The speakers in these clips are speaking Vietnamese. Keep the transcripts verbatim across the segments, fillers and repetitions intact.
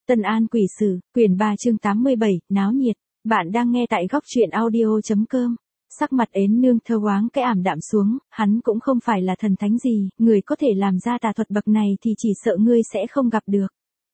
Tân An Quỷ Sử, quyển ba chương tám mươi bảy, náo nhiệt. Bạn đang nghe tại góc truyện audio.com. Sắc mặt Ến Nương thơ quáng cái ảm đạm xuống, hắn cũng không phải là thần thánh gì, người có thể làm ra tà thuật bậc này thì chỉ sợ ngươi sẽ không gặp được.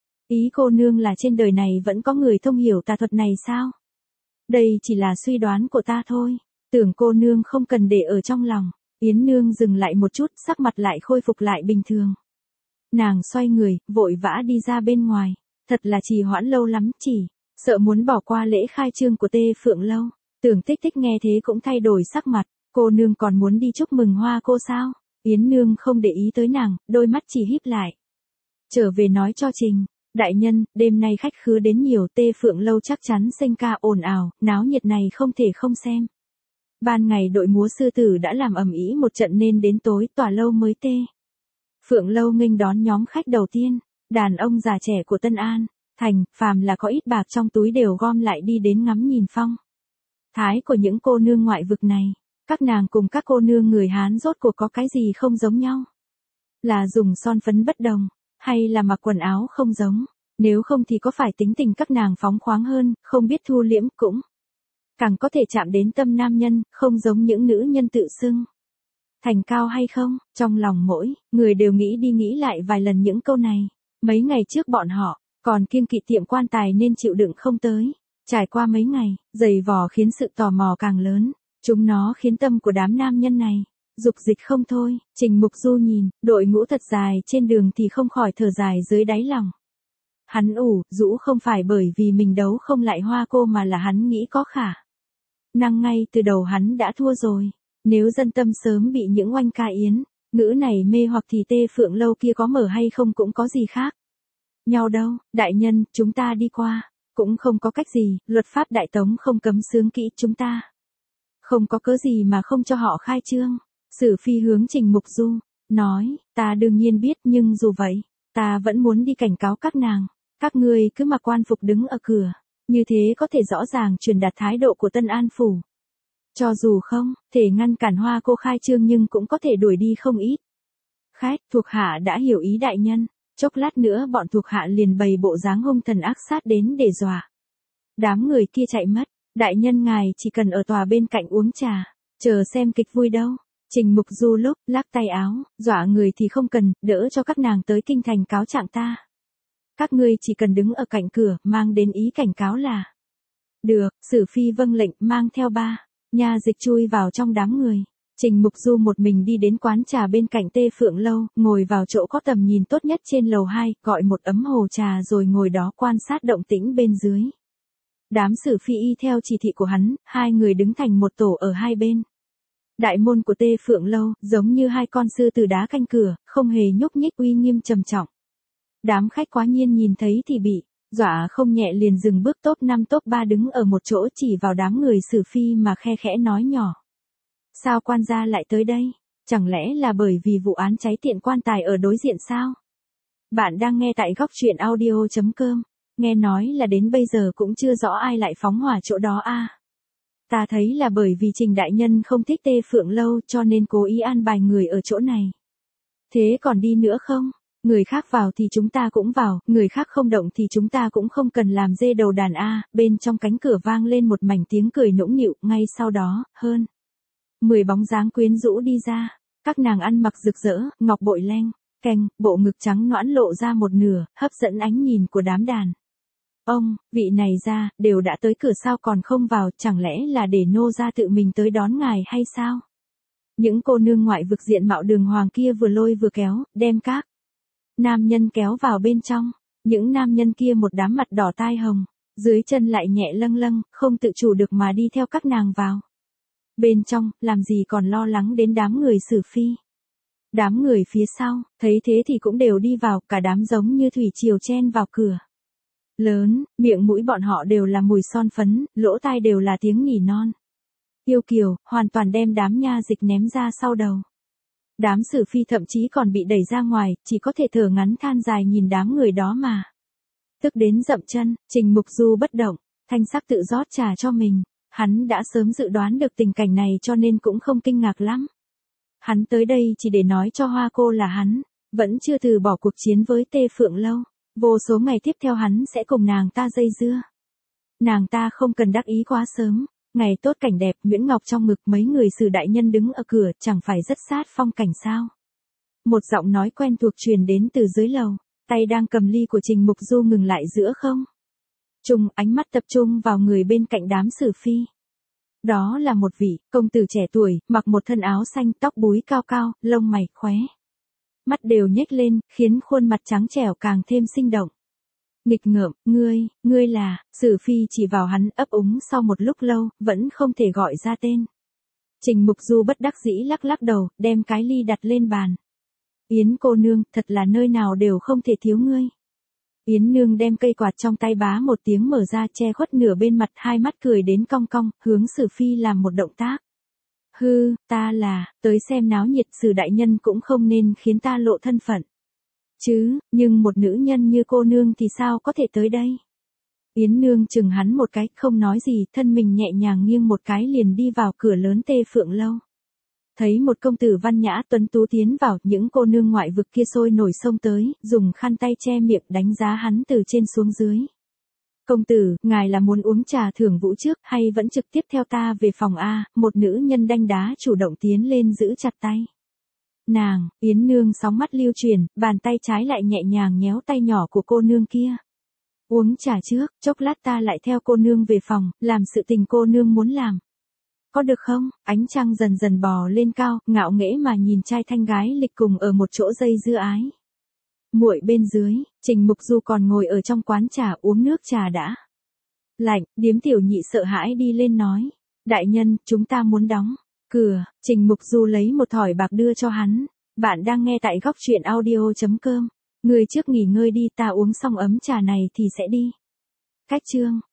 Ý cô nương là trên đời này vẫn có người thông hiểu tà thuật này sao? Đây chỉ là suy đoán của ta thôi, tưởng cô nương không cần để ở trong lòng. Yến Nương dừng lại một chút, sắc mặt lại khôi phục lại bình thường. Nàng xoay người, vội vã đi ra bên ngoài. Thật là trì hoãn lâu lắm, chỉ sợ muốn bỏ qua lễ khai trương của Tê Phượng Lâu. Tưởng Tích Tích nghe thế cũng thay đổi sắc mặt, cô nương còn muốn đi chúc mừng hoa cô sao? Yến Nương không để ý tới nàng, đôi mắt chỉ híp lại. Trở về nói cho Trình, đại nhân, đêm nay khách khứa đến nhiều, Tê Phượng Lâu chắc chắn sinh ca ồn ào, náo nhiệt này không thể không xem. Ban ngày đội múa sư tử đã làm ầm ĩ một trận nên đến tối tòa lâu mới Tê Phượng Lâu nghênh đón nhóm khách đầu tiên. Đàn ông già trẻ của Tân An Thành, phàm là có ít bạc trong túi đều gom lại đi đến ngắm nhìn phong thái của những cô nương ngoại vực này. Các nàng cùng các cô nương người Hán rốt cuộc có cái gì không giống nhau? Là dùng son phấn bất đồng, hay là mặc quần áo không giống? Nếu không thì có phải tính tình các nàng phóng khoáng hơn, không biết thu liễm cũng càng có thể chạm đến tâm nam nhân, không giống những nữ nhân tự xưng thành cao hay không? Trong lòng mỗi người đều nghĩ đi nghĩ lại vài lần những câu này. Mấy ngày trước bọn họ còn kiêng kỵ tiệm quan tài nên chịu đựng không tới. Trải qua mấy ngày, giày vò khiến sự tò mò càng lớn. Chúng nó khiến tâm của đám nam nhân này dục dịch không thôi. Trình Mục Du nhìn đội ngũ thật dài trên đường thì không khỏi thở dài dưới đáy lòng. Hắn ủ rũ không phải bởi vì mình đấu không lại hoa cô mà là hắn nghĩ có khả năng ngay từ đầu hắn đã thua rồi. Nếu dân tâm sớm bị những oanh ca yến ngữ này mê hoặc thì Tê Phượng Lâu kia có mở hay không cũng có gì khác nhau đâu. Đại nhân, chúng ta đi qua cũng không có cách gì, luật pháp Đại Tống không cấm xướng kỹ chúng ta. Không có cớ gì mà không cho họ khai trương. Sử Phi hướng Trình Mục Du nói, ta đương nhiên biết nhưng dù vậy, ta vẫn muốn đi cảnh cáo các nàng. Các ngươi cứ mặc quan phục đứng ở cửa, như thế có thể rõ ràng truyền đạt thái độ của Tân An Phủ. Cho dù không thể ngăn cản hoa cô khai trương nhưng cũng có thể đuổi đi không ít khách. Thuộc hạ đã hiểu ý đại nhân. Chốc lát nữa bọn thuộc hạ liền bày bộ dáng hung thần ác sát đến để dọa đám người kia chạy mất. Đại nhân ngài chỉ cần ở tòa bên cạnh uống trà, chờ xem kịch vui đâu. Trình Mục Du lúc lắc tay áo, dọa người thì không cần, đỡ cho các nàng tới kinh thành cáo trạng ta. Các ngươi chỉ cần đứng ở cạnh cửa, mang đến ý cảnh cáo là được. Sử Phi vâng lệnh, mang theo ba nha dịch chui vào trong đám người. Trình Mục Du một mình đi đến quán trà bên cạnh Tê Phượng Lâu, ngồi vào chỗ có tầm nhìn tốt nhất trên lầu hai, gọi một ấm hồ trà rồi ngồi đó quan sát động tĩnh bên dưới. Đám Sử Phi y theo chỉ thị của hắn, hai người đứng thành một tổ ở hai bên. Đại môn của Tê Phượng Lâu, giống như hai con sư tử đá canh cửa, không hề nhúc nhích, uy nghiêm trầm trọng. Đám khách quá nhiên nhìn thấy thì bị dọa không nhẹ, liền dừng bước. Top năm top ba đứng ở một chỗ chỉ vào đám người Sử Phi mà khe khẽ nói nhỏ. Sao quan gia lại tới đây? Chẳng lẽ là bởi vì vụ án cháy tiệm quan tài ở đối diện sao? Bạn đang nghe tại góc truyện audio.com. Nghe nói là đến bây giờ cũng chưa rõ ai lại phóng hỏa chỗ đó a. À, ta thấy là bởi vì Trình đại nhân không thích Tê Phượng Lâu cho nên cố ý an bài người ở chỗ này. Thế còn đi nữa không? Người khác vào thì chúng ta cũng vào, người khác không động thì chúng ta cũng không cần làm dê đầu đàn a. À. Bên trong cánh cửa vang lên một mảnh tiếng cười nũng nịu, ngay sau đó, hơn mười bóng dáng quyến rũ đi ra. Các nàng ăn mặc rực rỡ, ngọc bội leng keng, bộ ngực trắng nõn lộ ra một nửa, hấp dẫn ánh nhìn của đám đàn ông. Vị này ra, đều đã tới cửa sao còn không vào, chẳng lẽ là để nô gia tự mình tới đón ngài hay sao? Những cô nương ngoại vực diện mạo đường hoàng kia vừa lôi vừa kéo, đem các nam nhân kéo vào bên trong. Những nam nhân kia một đám mặt đỏ tai hồng, dưới chân lại nhẹ lâng lâng, không tự chủ được mà đi theo các nàng vào bên trong, làm gì còn lo lắng đến đám người Sử Phi. Đám người phía sau, thấy thế thì cũng đều đi vào, cả đám giống như thủy triều chen vào cửa lớn, miệng mũi bọn họ đều là mùi son phấn, lỗ tai đều là tiếng nỉ non yêu kiều, hoàn toàn đem đám nha dịch ném ra sau đầu. Đám Sử Phi thậm chí còn bị đẩy ra ngoài, chỉ có thể thở ngắn than dài nhìn đám người đó mà tức đến dậm chân. Trình Mục Du bất động, thanh sắc tự rót trà cho mình. Hắn đã sớm dự đoán được tình cảnh này cho nên cũng không kinh ngạc lắm. Hắn tới đây chỉ để nói cho hoa cô là hắn vẫn chưa từ bỏ cuộc chiến với Tê Phượng Lâu. Vô số ngày tiếp theo hắn sẽ cùng nàng ta dây dưa. Nàng ta không cần đắc ý quá sớm. Ngày tốt cảnh đẹp, Nguyễn Ngọc trong ngực mấy người Sử đại nhân đứng ở cửa, chẳng phải rất sát phong cảnh sao. Một giọng nói quen thuộc truyền đến từ dưới lầu, tay đang cầm ly của Trình Mục Du ngừng lại giữa không trung, ánh mắt tập trung vào người bên cạnh đám Sử phi. Đó là một vị công tử trẻ tuổi, mặc một thân áo xanh, tóc búi cao cao, lông mày khóe mắt đều nhếch lên, khiến khuôn mặt trắng trẻo càng thêm sinh động. Nghịch ngợm, ngươi, ngươi là, Sử phi chỉ vào hắn ấp úng sau một lúc lâu, vẫn không thể gọi ra tên. Trình Mục Du bất đắc dĩ lắc lắc đầu, đem cái ly đặt lên bàn. Yến cô nương, thật là nơi nào đều không thể thiếu ngươi. Yến nương đem cây quạt trong tay bá một tiếng mở ra, che khuất nửa bên mặt, hai mắt cười đến cong cong, hướng Sử phi làm một động tác. Hư, ta là, tới xem náo nhiệt, Sử đại nhân cũng không nên khiến ta lộ thân phận. Chứ, nhưng một nữ nhân như cô nương thì sao có thể tới đây? Yến nương chừng hắn một cái, không nói gì, thân mình nhẹ nhàng nghiêng một cái liền đi vào cửa lớn Tê Phượng lâu. Thấy một công tử văn nhã tuấn tú tiến vào, những cô nương ngoại vực kia sôi nổi xông tới, dùng khăn tay che miệng đánh giá hắn từ trên xuống dưới. Công tử, ngài là muốn uống trà thưởng vũ trước, hay vẫn trực tiếp theo ta về phòng A? Một nữ nhân đanh đá chủ động tiến lên giữ chặt tay nàng. Yến nương sóng mắt lưu truyền, bàn tay trái lại nhẹ nhàng nhéo tay nhỏ của cô nương kia. Uống trà trước, chốc lát ta lại theo cô nương về phòng, làm sự tình cô nương muốn làm. Có được không? Ánh trăng dần dần bò lên cao, ngạo nghễ mà nhìn trai thanh gái lịch cùng ở một chỗ dây dưa ái. Muội bên dưới, Trình Mục Du còn ngồi ở trong quán trà uống nước trà đã lạnh, điếm tiểu nhị sợ hãi đi lên nói. Đại nhân, chúng ta muốn đóng cửa. Trình Mục Du lấy một thỏi bạc đưa cho hắn. Bạn đang nghe tại góc truyện audio chấm com. Người trước nghỉ ngơi đi, ta uống xong ấm trà này thì sẽ đi. Cách chương.